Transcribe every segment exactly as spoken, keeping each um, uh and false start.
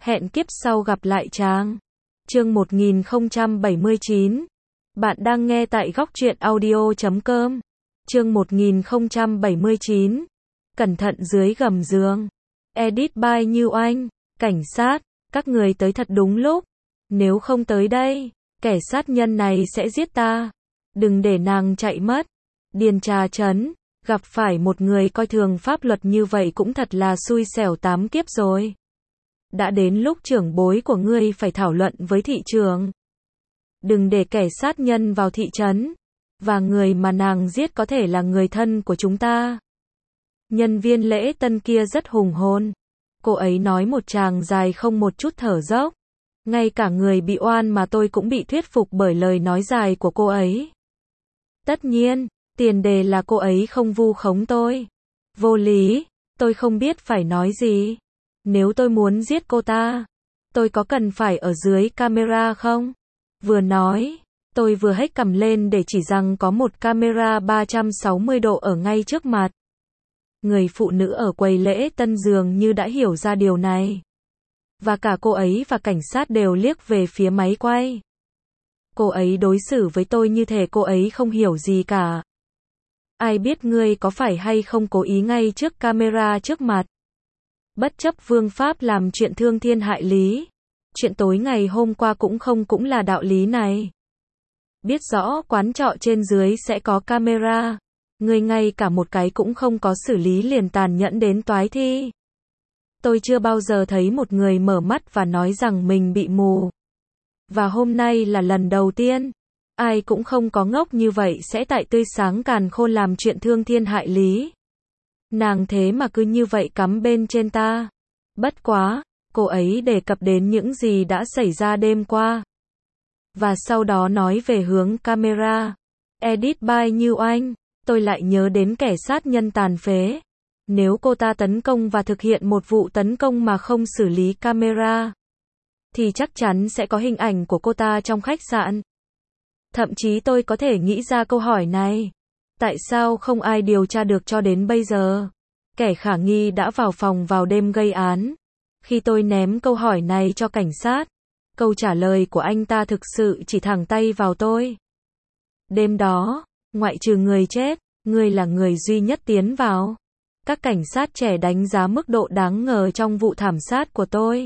Hẹn kiếp sau gặp lại chàng. Chương một nghìn không trăm bảy mươi chín. Bạn đang nghe tại góc truyện audio chấm com. Chương một nghìn không trăm bảy mươi chín. Cẩn thận dưới gầm giường. Edit by Như Oanh. Cảnh sát, các người tới thật đúng lúc. Nếu không tới đây, kẻ sát nhân này sẽ giết ta. Đừng để nàng chạy mất. Điền Trà Trấn, gặp phải một người coi thường pháp luật như vậy cũng thật là xui xẻo tám kiếp rồi. Đã đến lúc trưởng bối của ngươi phải thảo luận với thị trường. Đừng để kẻ sát nhân vào thị trấn. Và người mà nàng giết có thể là người thân của chúng ta. Nhân viên lễ tân kia rất hùng hồn. Cô ấy nói một tràng dài không một chút thở dốc. Ngay cả người bị oan mà tôi cũng bị thuyết phục bởi lời nói dài của cô ấy. Tất nhiên, tiền đề là cô ấy không vu khống tôi. Vô lý, tôi không biết phải nói gì. Nếu tôi muốn giết cô ta, tôi có cần phải ở dưới camera không? Vừa nói, tôi vừa hếch cằm lên để chỉ rằng có một camera ba trăm sáu mươi độ ở ngay trước mặt. Người phụ nữ ở quầy lễ tân dường như đã hiểu ra điều này. Và cả cô ấy và cảnh sát đều liếc về phía máy quay. Cô ấy đối xử với tôi như thể cô ấy không hiểu gì cả. Ai biết ngươi có phải hay không cố ý ngay trước camera trước mặt. Bất chấp vương pháp làm chuyện thương thiên hại lý. Chuyện tối ngày hôm qua cũng không cũng là đạo lý này. Biết rõ quán trọ trên dưới sẽ có camera. Ngươi ngay cả một cái cũng không có xử lý liền tàn nhẫn đến toái thi. Tôi chưa bao giờ thấy một người mở mắt và nói rằng mình bị mù. Và hôm nay là lần đầu tiên. Ai cũng không có ngốc như vậy sẽ tại tươi sáng càn khôn làm chuyện thương thiên hại lý. Nàng thế mà cứ như vậy cắm bên trên ta. Bất quá, cô ấy đề cập đến những gì đã xảy ra đêm qua. Và sau đó nói về hướng camera. Edit by Như Oanh, tôi lại nhớ đến kẻ sát nhân tàn phế. Nếu cô ta tấn công và thực hiện một vụ tấn công mà không xử lý camera, thì chắc chắn sẽ có hình ảnh của cô ta trong khách sạn. Thậm chí tôi có thể nghĩ ra câu hỏi này. Tại sao không ai điều tra được cho đến bây giờ? Kẻ khả nghi đã vào phòng vào đêm gây án. Khi tôi ném câu hỏi này cho cảnh sát, câu trả lời của anh ta thực sự chỉ thẳng tay vào tôi. Đêm đó, ngoại trừ người chết, ngươi là người duy nhất tiến vào. Các cảnh sát trẻ đánh giá mức độ đáng ngờ trong vụ thảm sát của tôi.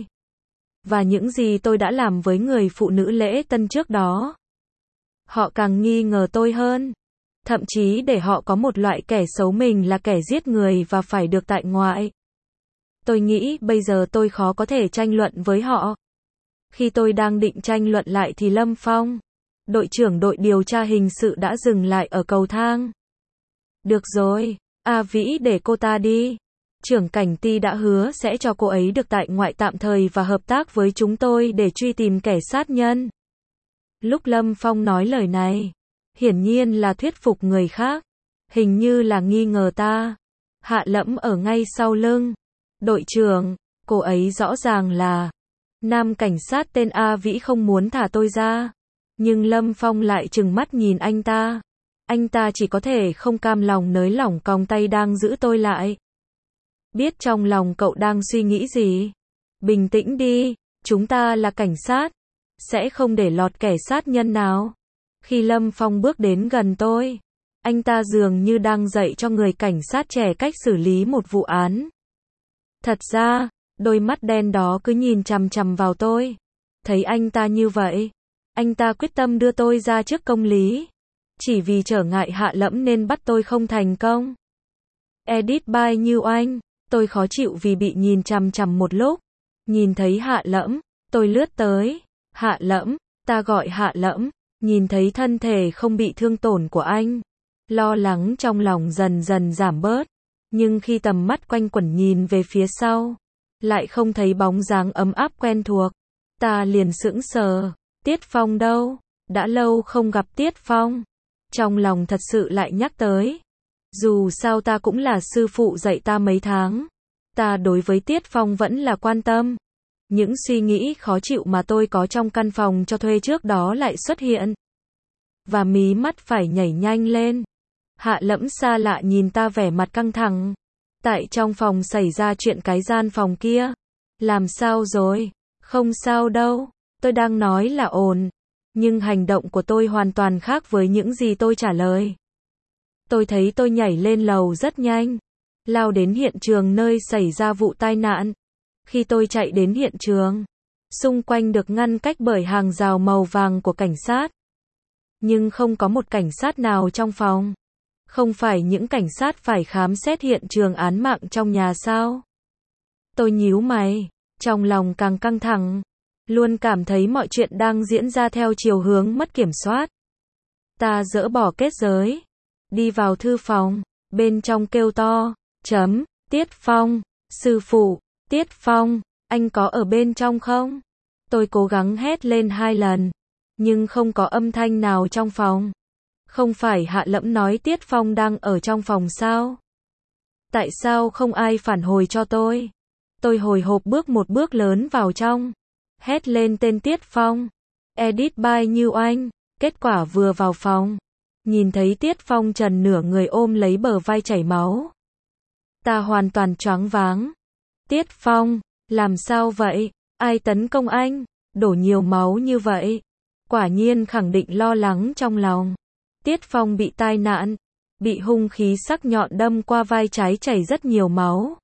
Và những gì tôi đã làm với người phụ nữ lễ tân trước đó. Họ càng nghi ngờ tôi hơn. Thậm chí để họ có một loại kẻ xấu mình là kẻ giết người và phải được tại ngoại. Tôi nghĩ bây giờ tôi khó có thể tranh luận với họ. Khi tôi đang định tranh luận lại thì Lâm Phong, đội trưởng đội điều tra hình sự đã dừng lại ở cầu thang. Được rồi, A Vĩ để cô ta đi. Trưởng cảnh ty đã hứa sẽ cho cô ấy được tại ngoại tạm thời và hợp tác với chúng tôi để truy tìm kẻ sát nhân. Lúc Lâm Phong nói lời này, hiển nhiên là thuyết phục người khác. Hình như là nghi ngờ ta. Hạ Lẫm ở ngay sau lưng. Đội trưởng, cô ấy rõ ràng là nam cảnh sát tên A Vĩ không muốn thả tôi ra. Nhưng Lâm Phong lại trừng mắt nhìn anh ta. Anh ta chỉ có thể không cam lòng nới lỏng còng tay đang giữ tôi lại. Biết trong lòng cậu đang suy nghĩ gì? Bình tĩnh đi, chúng ta là cảnh sát. Sẽ không để lọt kẻ sát nhân nào. Khi Lâm Phong bước đến gần tôi, anh ta dường như đang dạy cho người cảnh sát trẻ cách xử lý một vụ án. Thật ra, đôi mắt đen đó cứ nhìn chằm chằm vào tôi. Thấy anh ta như vậy, anh ta quyết tâm đưa tôi ra trước công lý. Chỉ vì trở ngại Hạ Lẫm nên bắt tôi không thành công. Edit by Như Oanh, tôi khó chịu vì bị nhìn chằm chằm một lúc. Nhìn thấy Hạ Lẫm, tôi lướt tới. Hạ Lẫm, ta gọi Hạ Lẫm. Nhìn thấy thân thể không bị thương tổn của anh, lo lắng trong lòng dần dần giảm bớt. Nhưng khi tầm mắt quanh quẩn nhìn về phía sau, lại không thấy bóng dáng ấm áp quen thuộc. Ta liền sững sờ. Tiết Phong đâu? Đã lâu không gặp Tiết Phong. Trong lòng thật sự lại nhắc tới. Dù sao ta cũng là sư phụ dạy ta mấy tháng. Ta đối với Tiết Phong vẫn là quan tâm. Những suy nghĩ khó chịu mà tôi có trong căn phòng cho thuê trước đó lại xuất hiện. Và mí mắt phải nhảy nhanh lên. Hạ Lẫm xa lạ nhìn ta vẻ mặt căng thẳng. Tại trong phòng xảy ra chuyện cái gian phòng kia. Làm sao rồi? Không sao đâu, tôi đang nói là ổn. Nhưng hành động của tôi hoàn toàn khác với những gì tôi trả lời. Tôi thấy tôi nhảy lên lầu rất nhanh, lao đến hiện trường nơi xảy ra vụ tai nạn. Khi tôi chạy đến hiện trường, xung quanh được ngăn cách bởi hàng rào màu vàng của cảnh sát. Nhưng không có một cảnh sát nào trong phòng. Không phải những cảnh sát phải khám xét hiện trường án mạng trong nhà sao? Tôi nhíu mày, trong lòng càng căng thẳng, luôn cảm thấy mọi chuyện đang diễn ra theo chiều hướng mất kiểm soát. Ta dỡ bỏ kết giới, đi vào thư phòng, bên trong kêu to, chấm, Tiết Phong, sư phụ, Tiết Phong, anh có ở bên trong không? Tôi cố gắng hét lên hai lần, nhưng không có âm thanh nào trong phòng. Không phải Hạ Lẫm nói Tiết Phong đang ở trong phòng sao? Tại sao không ai phản hồi cho tôi? Tôi hồi hộp bước một bước lớn vào trong, hét lên tên Tiết Phong. Edit by Như Anh. Kết quả vừa vào phòng, nhìn thấy Tiết Phong trần nửa người ôm lấy bờ vai chảy máu. Ta hoàn toàn choáng váng. Tiết Phong, làm sao vậy? Ai tấn công anh? Đổ nhiều máu như vậy. Quả nhiên khẳng định lo lắng trong lòng. Tiết Phong bị tai nạn, bị hung khí sắc nhọn đâm qua vai trái chảy rất nhiều máu.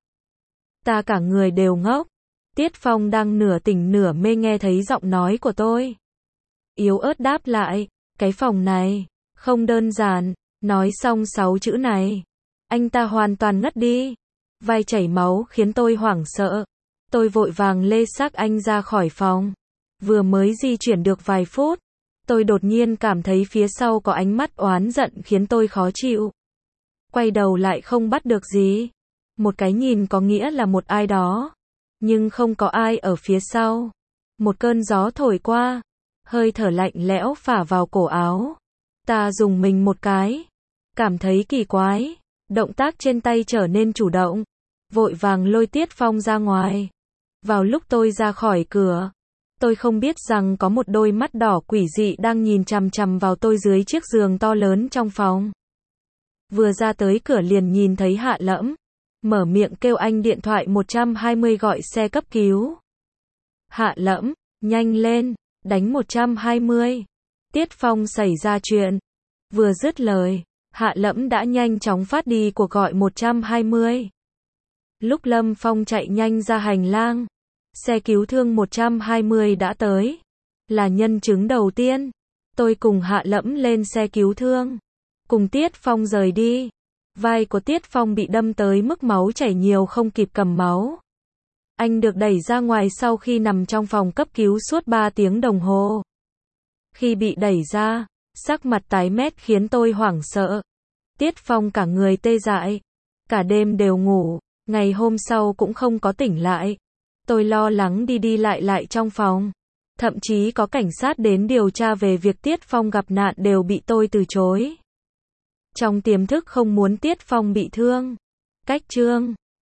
Ta cả người đều ngốc. Tiết Phong đang nửa tỉnh nửa mê nghe thấy giọng nói của tôi. Yếu ớt đáp lại, cái phòng này, không đơn giản. Nói xong sáu chữ này, anh ta hoàn toàn ngất đi. Vai chảy máu khiến tôi hoảng sợ. Tôi vội vàng lê xác anh ra khỏi phòng. Vừa mới di chuyển được vài phút, tôi đột nhiên cảm thấy phía sau có ánh mắt oán giận khiến tôi khó chịu. Quay đầu lại không bắt được gì. Một cái nhìn có nghĩa là một ai đó. Nhưng không có ai ở phía sau. Một cơn gió thổi qua. Hơi thở lạnh lẽo phả vào cổ áo. Ta dùng mình một cái. Cảm thấy kỳ quái. Động tác trên tay trở nên chủ động. Vội vàng lôi Tiết Phong ra ngoài. Vào lúc tôi ra khỏi cửa, tôi không biết rằng có một đôi mắt đỏ quỷ dị đang nhìn chằm chằm vào tôi dưới chiếc giường to lớn trong phòng. Vừa ra tới cửa liền nhìn thấy Hạ Lẫm. Mở miệng kêu anh điện thoại một hai không gọi xe cấp cứu. Hạ Lẫm, nhanh lên, đánh một hai không. Tiết Phong xảy ra chuyện. Vừa dứt lời, Hạ Lẫm đã nhanh chóng phát đi cuộc gọi một hai không. Lúc Lâm Phong chạy nhanh ra hành lang, xe cứu thương một hai không đã tới. Là nhân chứng đầu tiên. Tôi cùng Hạ Lẫm lên xe cứu thương, cùng Tiết Phong rời đi. Vai của Tiết Phong bị đâm tới mức máu chảy nhiều không kịp cầm máu. Anh được đẩy ra ngoài sau khi nằm trong phòng cấp cứu suốt ba tiếng đồng hồ. Khi bị đẩy ra, sắc mặt tái mét khiến tôi hoảng sợ. Tiết Phong cả người tê dại, cả đêm đều ngủ, ngày hôm sau cũng không có tỉnh lại. Tôi lo lắng đi đi lại lại trong phòng. Thậm chí có cảnh sát đến điều tra về việc Tiết Phong gặp nạn đều bị tôi từ chối. Trong tiềm thức không muốn Tiết Phong bị thương. Cách chương